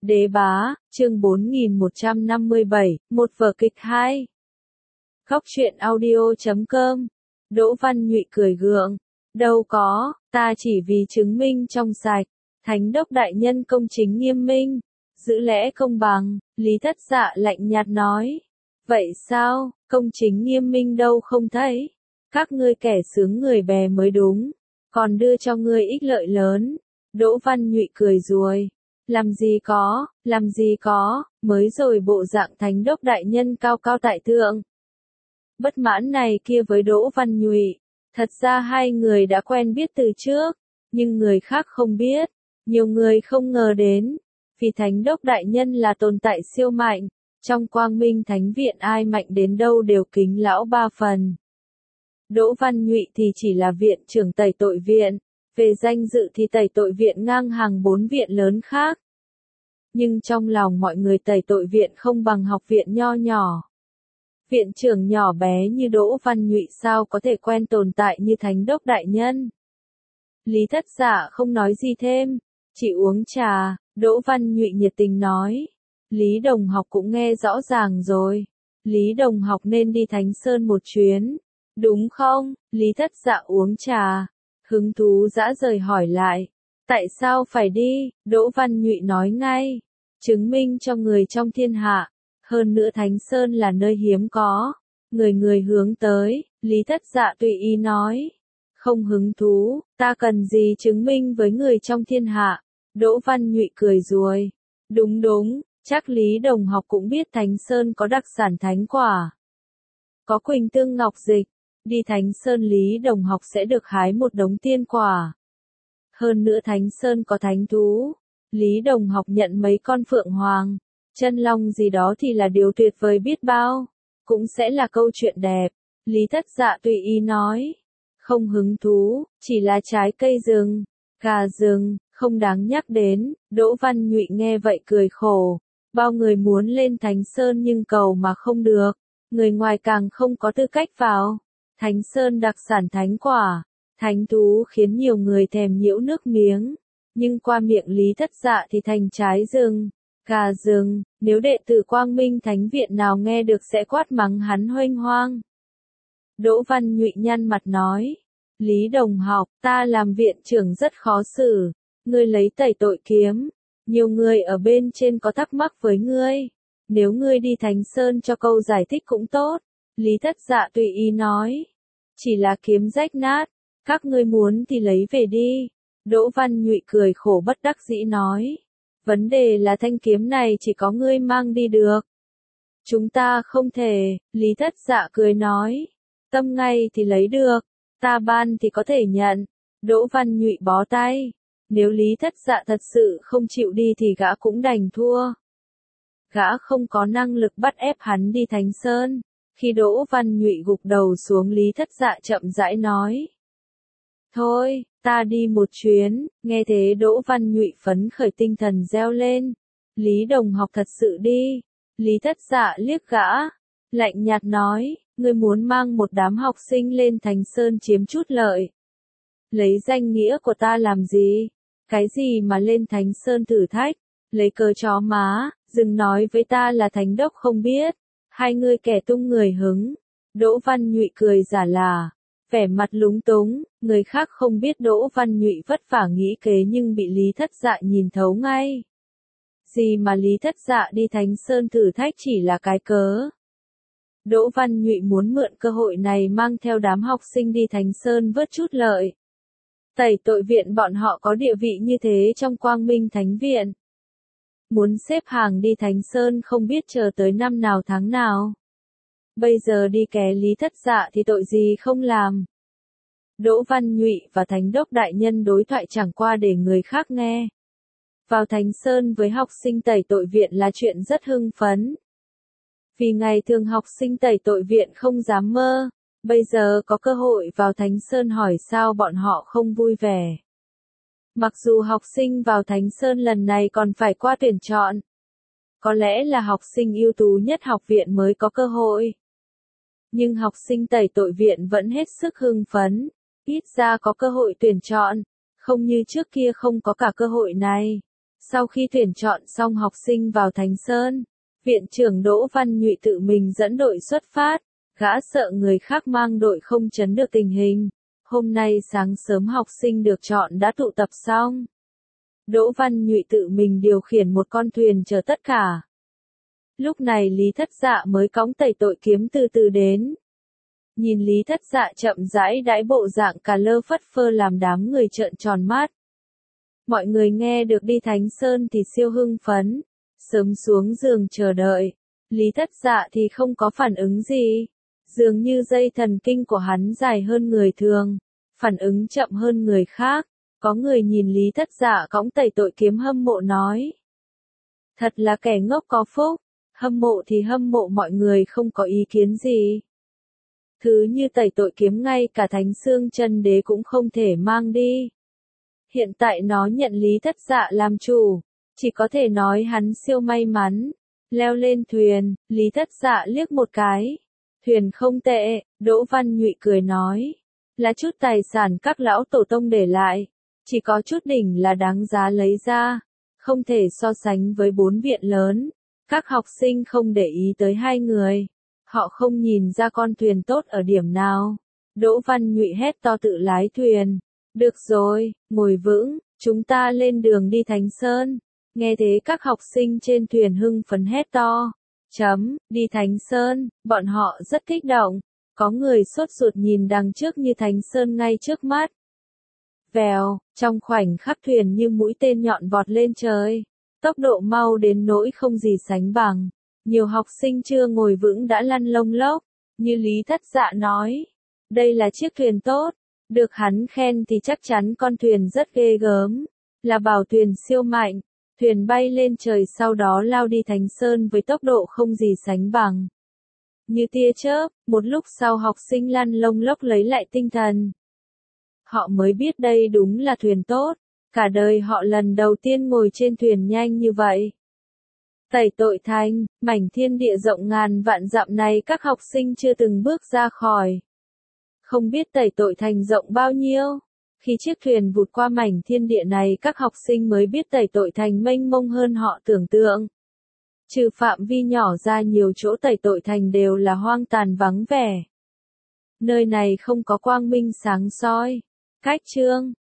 Đế bá, chương 4157, một vở kịch hay. Góc truyện audio.com. Đỗ Văn Nhụy cười gượng. Đâu có, ta chỉ vì chứng minh trong sạch. Thánh đốc đại nhân công chính nghiêm minh, giữ lẽ công bằng. Lý Thất Dạ lạnh nhạt nói. Vậy sao, công chính nghiêm minh đâu không thấy. Các ngươi kẻ sướng người bè mới đúng. Còn đưa cho ngươi ích lợi lớn. Đỗ Văn Nhụy cười ruồi. Làm gì có, mới rồi bộ dạng thánh đốc đại nhân cao cao tại thượng. Bất mãn này kia với Đỗ Văn Nhụy, thật ra hai người đã quen biết từ trước, nhưng người khác không biết, nhiều người không ngờ đến, vì thánh đốc đại nhân là tồn tại siêu mạnh, trong Quang Minh Thánh Viện ai mạnh đến đâu đều kính lão ba phần. Đỗ Văn Nhụy thì chỉ là viện trưởng tẩy tội viện, về danh dự thì tẩy tội viện ngang hàng 4 viện lớn khác. Nhưng trong lòng mọi người tẩy tội viện không bằng học viện nho nhỏ. Viện trưởng nhỏ bé như Đỗ Văn Nhụy sao có thể quen tồn tại như thánh đốc đại nhân. Lý Thất Dạ không nói gì thêm, chỉ uống trà. Đỗ Văn Nhụy nhiệt tình nói. Lý Đồng Học cũng nghe rõ ràng rồi. Lý Đồng Học nên đi Thánh Sơn một chuyến. Đúng không? Lý Thất Dạ uống trà. Hứng thú dã rời hỏi lại. Tại sao phải đi? Đỗ Văn Nhụy nói ngay. Chứng minh cho người trong thiên hạ. Hơn nữa Thánh Sơn là nơi hiếm có. Người người hướng tới. Lý Thất Dạ tùy ý nói. Không hứng thú, ta cần gì chứng minh với người trong thiên hạ. Đỗ Văn Nhụy cười ruồi. Đúng, chắc Lý Đồng Học cũng biết Thánh Sơn có đặc sản thánh quả. Có Quỳnh Tương Ngọc Dịch. Đi Thánh Sơn Lý Đồng Học sẽ được hái một đống tiên quả. Hơn nữa Thánh Sơn có thánh thú. Lý Đồng Học nhận mấy con phượng hoàng, chân long gì đó thì là điều tuyệt vời biết bao. Cũng sẽ là câu chuyện đẹp. Lý Thất Dạ tùy ý nói. Không hứng thú, chỉ là trái cây rừng, gà rừng, không đáng nhắc đến. Đỗ Văn Nhụy nghe vậy cười khổ. Bao người muốn lên Thánh Sơn nhưng cầu mà không được. Người ngoài càng không có tư cách vào. Thánh Sơn đặc sản thánh quả, thánh thú khiến nhiều người thèm nhiễu nước miếng. Nhưng qua miệng Lý Thất Dạ thì thành trái rừng, gà rừng, nếu đệ tử Quang Minh Thánh Viện nào nghe được sẽ quát mắng hắn huênh hoang. Đỗ Văn Nhụy nhăn mặt nói, Lý Đồng Học, ta làm viện trưởng rất khó xử, ngươi lấy tẩy tội kiếm, nhiều người ở bên trên có thắc mắc với ngươi, nếu ngươi đi Thánh Sơn cho câu giải thích cũng tốt. Lý Thất Dạ tùy ý nói, chỉ là kiếm rách nát, các ngươi muốn thì lấy về đi. Đỗ Văn Nhụy cười khổ bất đắc dĩ nói. Vấn đề là thanh kiếm này chỉ có ngươi mang đi được. Chúng ta không thể. Lý Thất Dạ cười nói. Tâm ngay thì lấy được. Ta ban thì có thể nhận. Đỗ Văn Nhụy bó tay. Nếu Lý Thất Dạ thật sự không chịu đi thì gã cũng đành thua. Gã không có năng lực bắt ép hắn đi Thánh Sơn. Khi Đỗ Văn Nhụy gục đầu xuống Lý Thất Dạ chậm rãi nói. Thôi, ta đi một chuyến. Nghe thế Đỗ Văn Nhụy phấn khởi tinh thần reo lên. Lý Đồng Học thật sự đi. Lý Thất Dạ liếc gã. Lạnh nhạt nói, ngươi muốn mang một đám học sinh lên Thánh Sơn chiếm chút lợi. Lấy danh nghĩa của ta làm gì? Cái gì mà lên Thánh Sơn thử thách? Lấy cớ chó má, đừng nói với ta là thánh đốc không biết. Hai ngươi kẻ tung người hứng. Đỗ Văn Nhụy cười giả là. Vẻ mặt lúng túng, người khác không biết Đỗ Văn Nhụy vất vả nghĩ kế nhưng bị Lý Thất Dạ nhìn thấu ngay. Gì mà Lý Thất Dạ đi Thánh Sơn thử thách chỉ là cái cớ. Đỗ Văn Nhụy muốn mượn cơ hội này mang theo đám học sinh đi Thánh Sơn vớt chút lợi. Tẩy tội viện bọn họ có địa vị như thế trong Quang Minh Thánh Viện. Muốn xếp hàng đi Thánh Sơn không biết chờ tới năm nào tháng nào. Bây giờ đi ké Lý Thất Dạ thì tội gì không làm. Đỗ Văn Nhụy và Thánh đốc đại nhân đối thoại chẳng qua để người khác nghe. Vào Thánh Sơn với học sinh tẩy tội viện là chuyện rất hưng phấn. Vì ngày thường học sinh tẩy tội viện không dám mơ, bây giờ có cơ hội vào Thánh Sơn hỏi sao bọn họ không vui vẻ. Mặc dù học sinh vào Thánh Sơn lần này còn phải qua tuyển chọn. Có lẽ là học sinh ưu tú nhất học viện mới có cơ hội. Nhưng học sinh tẩy tội viện vẫn hết sức hưng phấn, ít ra có cơ hội tuyển chọn, không như trước kia không có cả cơ hội này. Sau khi tuyển chọn xong học sinh vào Thánh Sơn, viện trưởng Đỗ Văn Nhụy tự mình dẫn đội xuất phát, gã sợ người khác mang đội không trấn được tình hình. Hôm nay sáng sớm học sinh được chọn đã tụ tập xong. Đỗ Văn Nhụy tự mình điều khiển một con thuyền chở tất cả. Lúc này Lý Thất Dạ mới cõng tẩy tội kiếm từ từ đến. Nhìn Lý Thất Dạ chậm rãi đãi bộ dạng cà lơ phất phơ làm đám người trợn tròn mắt. Mọi người nghe được đi Thánh Sơn thì siêu hưng phấn, sớm xuống giường chờ đợi. Lý Thất Dạ thì không có phản ứng gì. Dường như dây thần kinh của hắn dài hơn người thường, phản ứng chậm hơn người khác. Có người nhìn Lý Thất Dạ cõng tẩy tội kiếm hâm mộ nói. Thật là kẻ ngốc có phúc, hâm mộ thì hâm mộ, mọi người không có ý kiến gì. Thứ như tẩy tội kiếm ngay cả Thánh Xương Chân Đế cũng không thể mang đi. Hiện tại nó nhận Lý Thất Dạ làm chủ, chỉ có thể nói hắn siêu may mắn. Leo lên thuyền, Lý Thất Dạ liếc một cái. Thuyền không tệ, Đỗ Văn Nhụy cười nói. Là chút tài sản các lão tổ tông để lại. Chỉ có chút đỉnh là đáng giá lấy ra. Không thể so sánh với 4 viện lớn. Các học sinh không để ý tới 2 người. Họ không nhìn ra con thuyền tốt ở điểm nào. Đỗ Văn Nhụy hét to tự lái thuyền. Được rồi, ngồi vững, chúng ta lên đường đi Thánh Sơn. Nghe thế các học sinh trên thuyền hưng phấn hét to. Đi Thánh Sơn, bọn họ rất kích động. Có người sốt ruột nhìn đằng trước như Thánh Sơn ngay trước mắt. Vèo, trong khoảnh khắc thuyền như mũi tên nhọn vọt lên trời. Tốc độ mau đến nỗi không gì sánh bằng. Nhiều học sinh chưa ngồi vững đã lăn lông lốc. Như Lý Thất Dạ nói. Đây là chiếc thuyền tốt. Được hắn khen thì chắc chắn con thuyền rất ghê gớm. Là bảo thuyền siêu mạnh. Thuyền bay lên trời sau đó lao đi Thánh Sơn với tốc độ không gì sánh bằng. Như tia chớp, một lúc sau học sinh lăn lông lốc lấy lại tinh thần. Họ mới biết đây đúng là thuyền tốt. Cả đời họ lần đầu tiên ngồi trên thuyền nhanh như vậy. Tẩy tội thành, mảnh thiên địa rộng ngàn vạn dặm này các học sinh chưa từng bước ra khỏi. Không biết tẩy tội thành rộng bao nhiêu. Khi chiếc thuyền vụt qua mảnh thiên địa này các học sinh mới biết tẩy tội thành mênh mông hơn họ tưởng tượng. Trừ phạm vi nhỏ ra nhiều chỗ tẩy tội thành đều là hoang tàn vắng vẻ. Nơi này không có quang minh sáng soi. Cách chương